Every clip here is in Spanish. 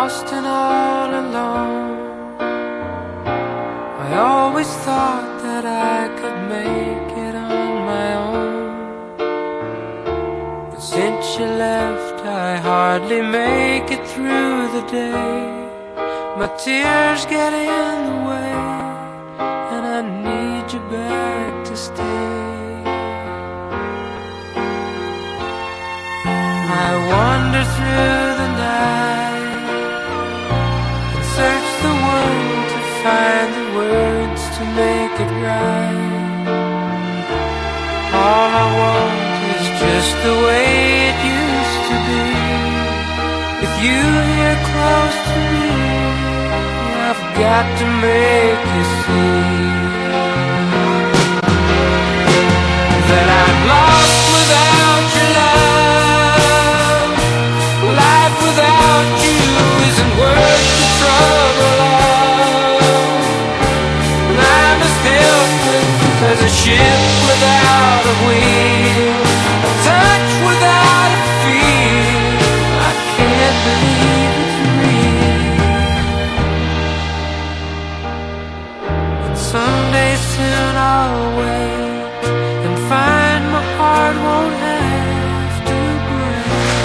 lost and all alone. I always thought that I could make it on my own, but since you left I hardly make it through the day. My tears get in the way, and I need you back to stay. I wander through the night and search the world to find the words to make it right. All I want is just the way it used to be, with you here close to me. I've got to make you see that I'm lost without your love. Life without you isn't worth the trouble of. I'm as helpless as a ship without a wheel, a touch without a feel. I can't believe it's real. And someday soon I'll wake and find my heart won't have to break.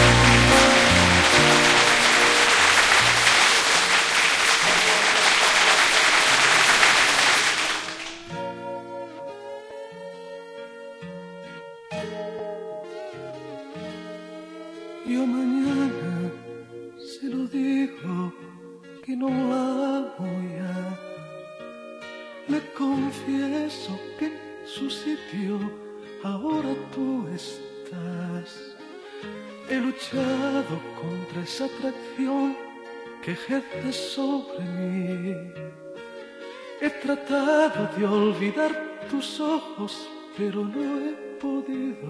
Yo mañana se lo digo que no la voy a. Le confieso que en su sitio ahora tú estás. He luchado contra esa atracción que ejerce sobre mí. He tratado de olvidar tus ojos, pero no he podido.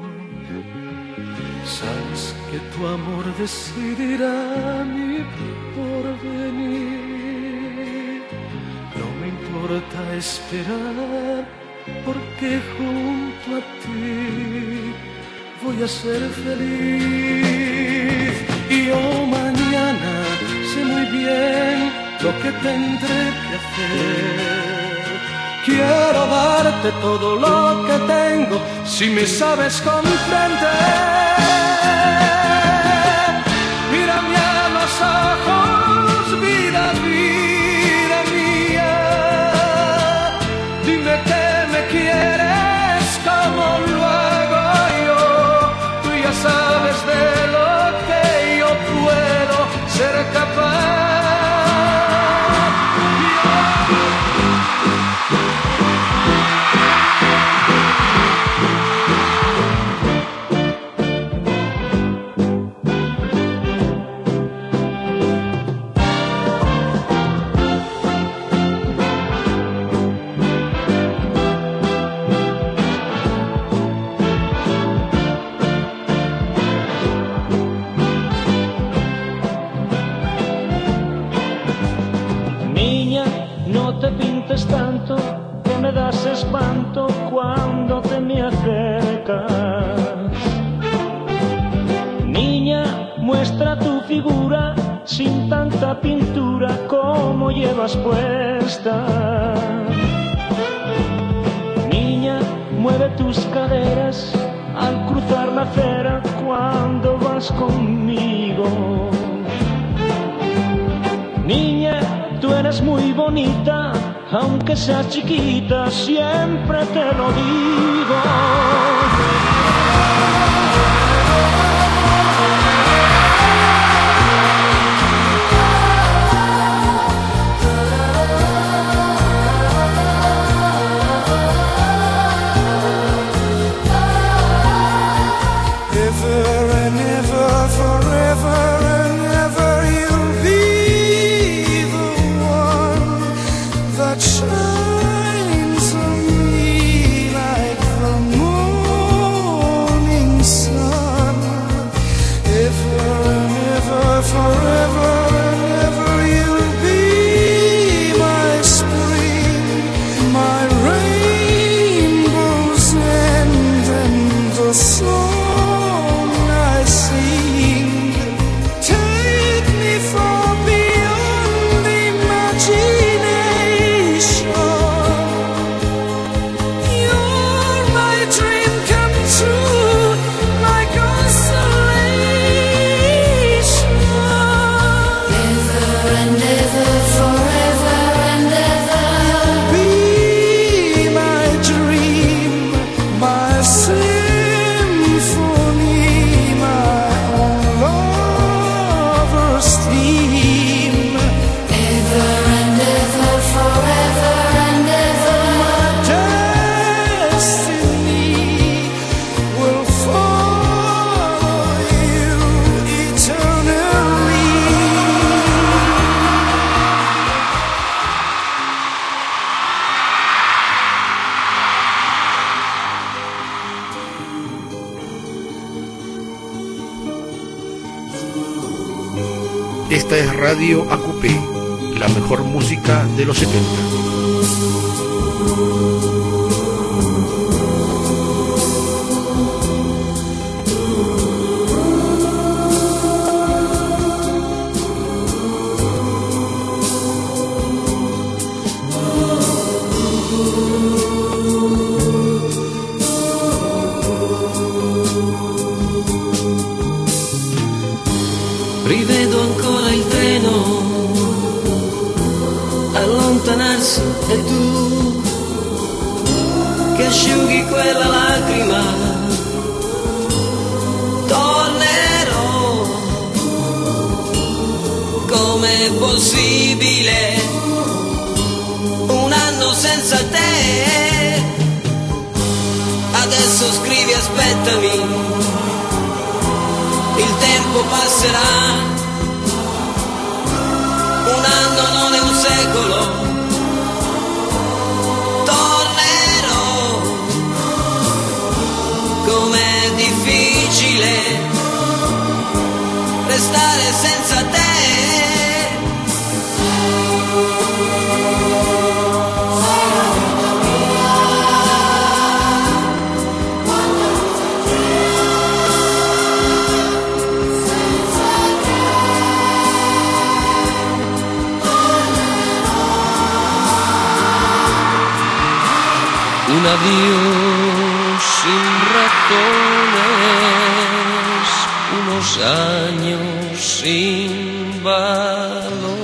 Sabes que tu amor decidirá mi porvenir. No me importa esperar, porque junto a ti voy a ser feliz. Y yo mañana sé muy bien lo que tendré que hacer. Quiero darte todo lo que tengo, si me sabes comprender. Mírame a los ojos, vida, vida mía. Dime que me quieres como lo hago yo. Tú ya sabes de lo que yo puedo ser capaz. Tanto que me das espanto cuando te me acercas. Niña, muestra tu figura sin tanta pintura como llevas puesta. Niña, mueve tus caderas al cruzar la acera cuando vas conmigo. Niña, tú eres muy bonita, aunque seas chiquita, siempre te lo digo. Ever and ever, forever and ever, you'll be the one that shines on me like Esta es Radio AQP, la mejor música de los 70. Rivedo ancora il treno allontanarsi e tu che asciughi quella lacrima. Tornerò, com'è possibile un anno senza te? Adesso scrivi aspettami, il tempo passerà, un anno non è un secolo, tornerò, com'è difficile restare senza te. Un adiós sin razones, unos años sin valor.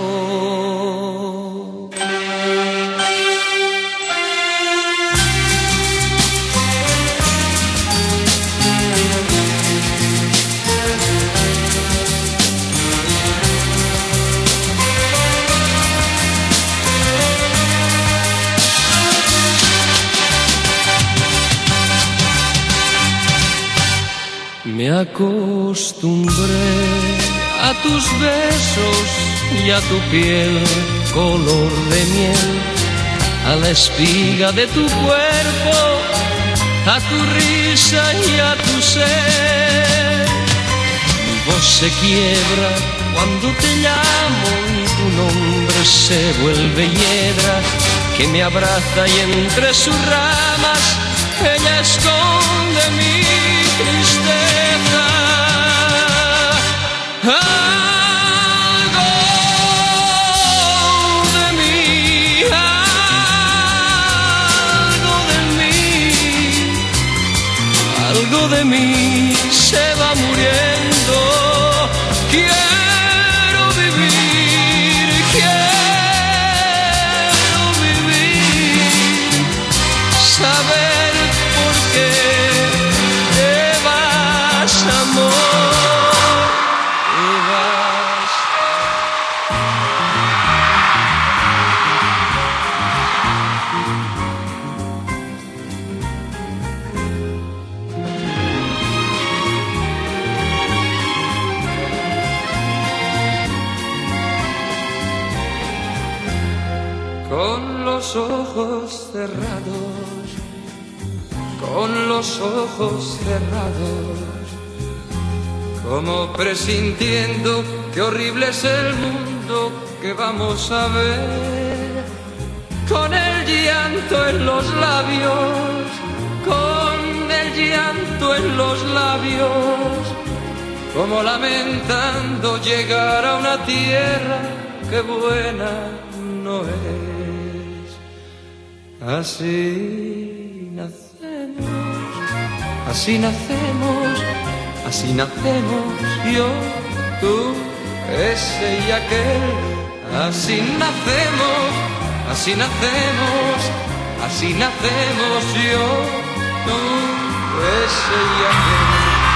Me acostumbré a tus besos y a tu piel color de miel, a la espiga de tu cuerpo, a tu risa y a tu ser. Mi voz se quiebra cuando te llamo y tu nombre se vuelve hiedra que me abraza y entre sus ramas ella esconde mi tristeza. Algo de mí, algo de mí, algo de mí se va muriendo. Quiero vivir, saber por qué te vas, amor, te vas. Con los ojos cerrados, con los ojos cerrados, como presintiendo que horrible es el mundo que vamos a ver, con el llanto en los labios, con el llanto en los labios, como lamentando llegar a una tierra que buena no es. Así nacemos, así nacemos, así nacemos yo, tú, ese y aquel. Así nacemos, así nacemos, así nacemos yo, tú, ese y aquel.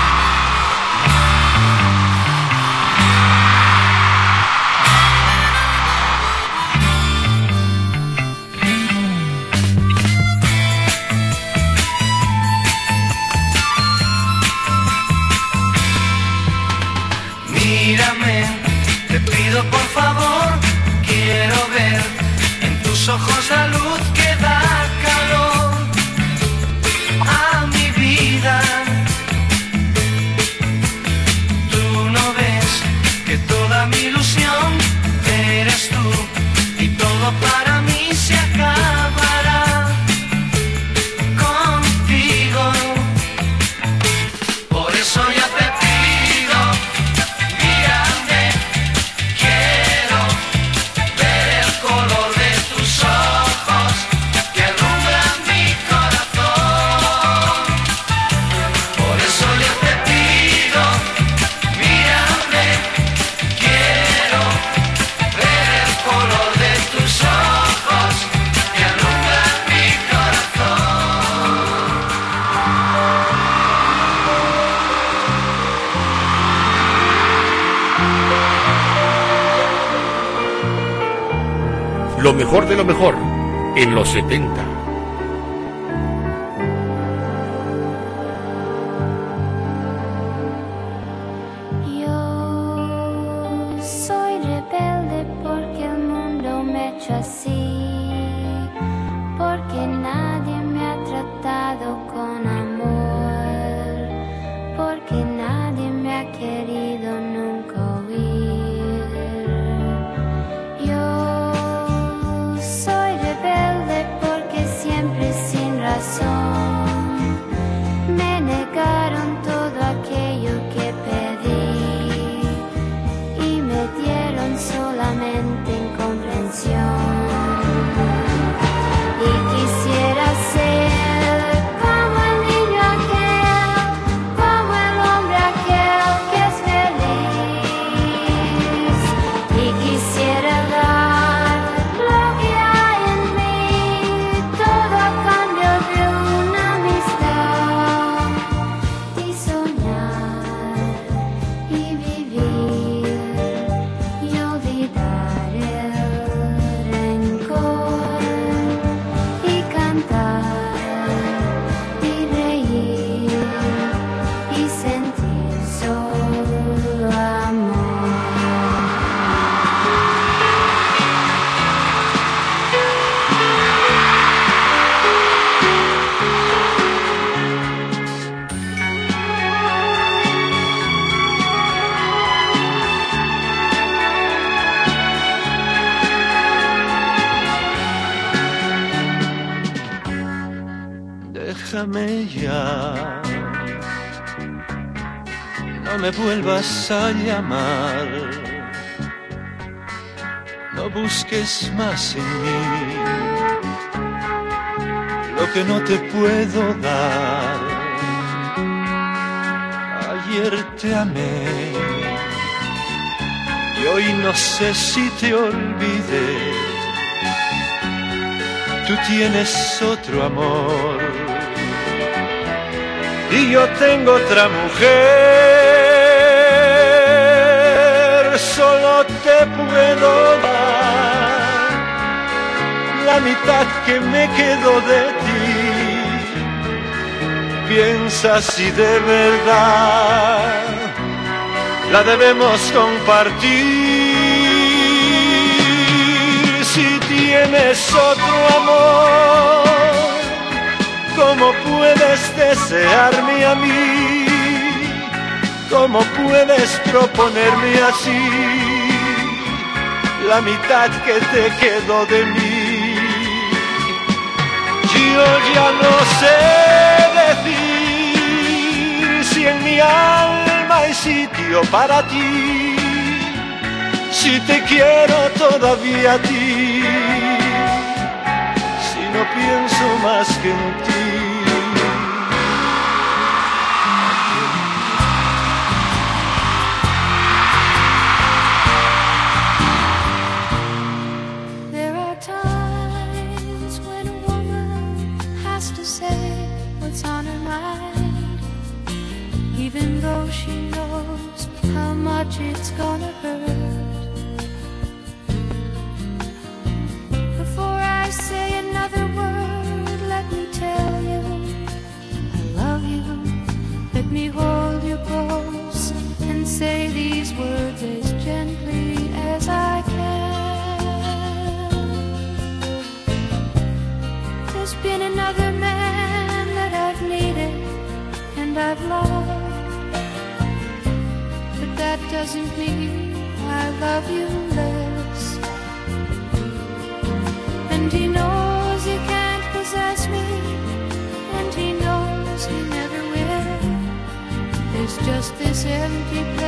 Mírame, te pido por favor, quiero ver en tus ojos la luz que da calor a mi vida. Tú no ves que toda mi ilusión Lo mejor de lo mejor en los 70. Yo soy rebelde porque el mundo me ha hecho así, porque nadie me ha tratado con amor, porque nadie me ha querido nunca oír. Yo soy rebelde porque siempre sin razón me negaron todo aquello que pedí y me dieron solamente incomprensión. Y quisiera ser como el niño aquel, como el hombre aquel que es feliz. Y quisiera dar lo que hay en mí, todo a cambio de una amistad. Y soñar y vivir y olvidar el rencor y cantar y reír y sentir solo amor. Déjame ya, no me vuelvas a llamar, no busques más en mí lo que no te puedo dar. Ayer te amé y hoy no sé si te olvidé. Tú tienes otro amor y yo tengo otra mujer. Solo te puedo dar la mitad que me quedó de ti. Piensa si de verdad la debemos compartir. Si tienes otro amor, ¿cómo puedes desearme a mí? ¿Cómo puedes proponerme así la mitad que te quedó de mí? Yo ya no sé decir si en mi alma hay sitio para ti, si te quiero todavía a ti, si no pienso más que en ti. There are times when a woman has to say what's on her mind, even though she knows how much it's gonna hurt. Before I say another word, let me tell you I love you. Let me hold you close and say these words as gently as I can. There's been another man that I've needed and I've loved, but that doesn't mean I love you less. And he knows he can't possess me, and he knows he never will. There's just this empty place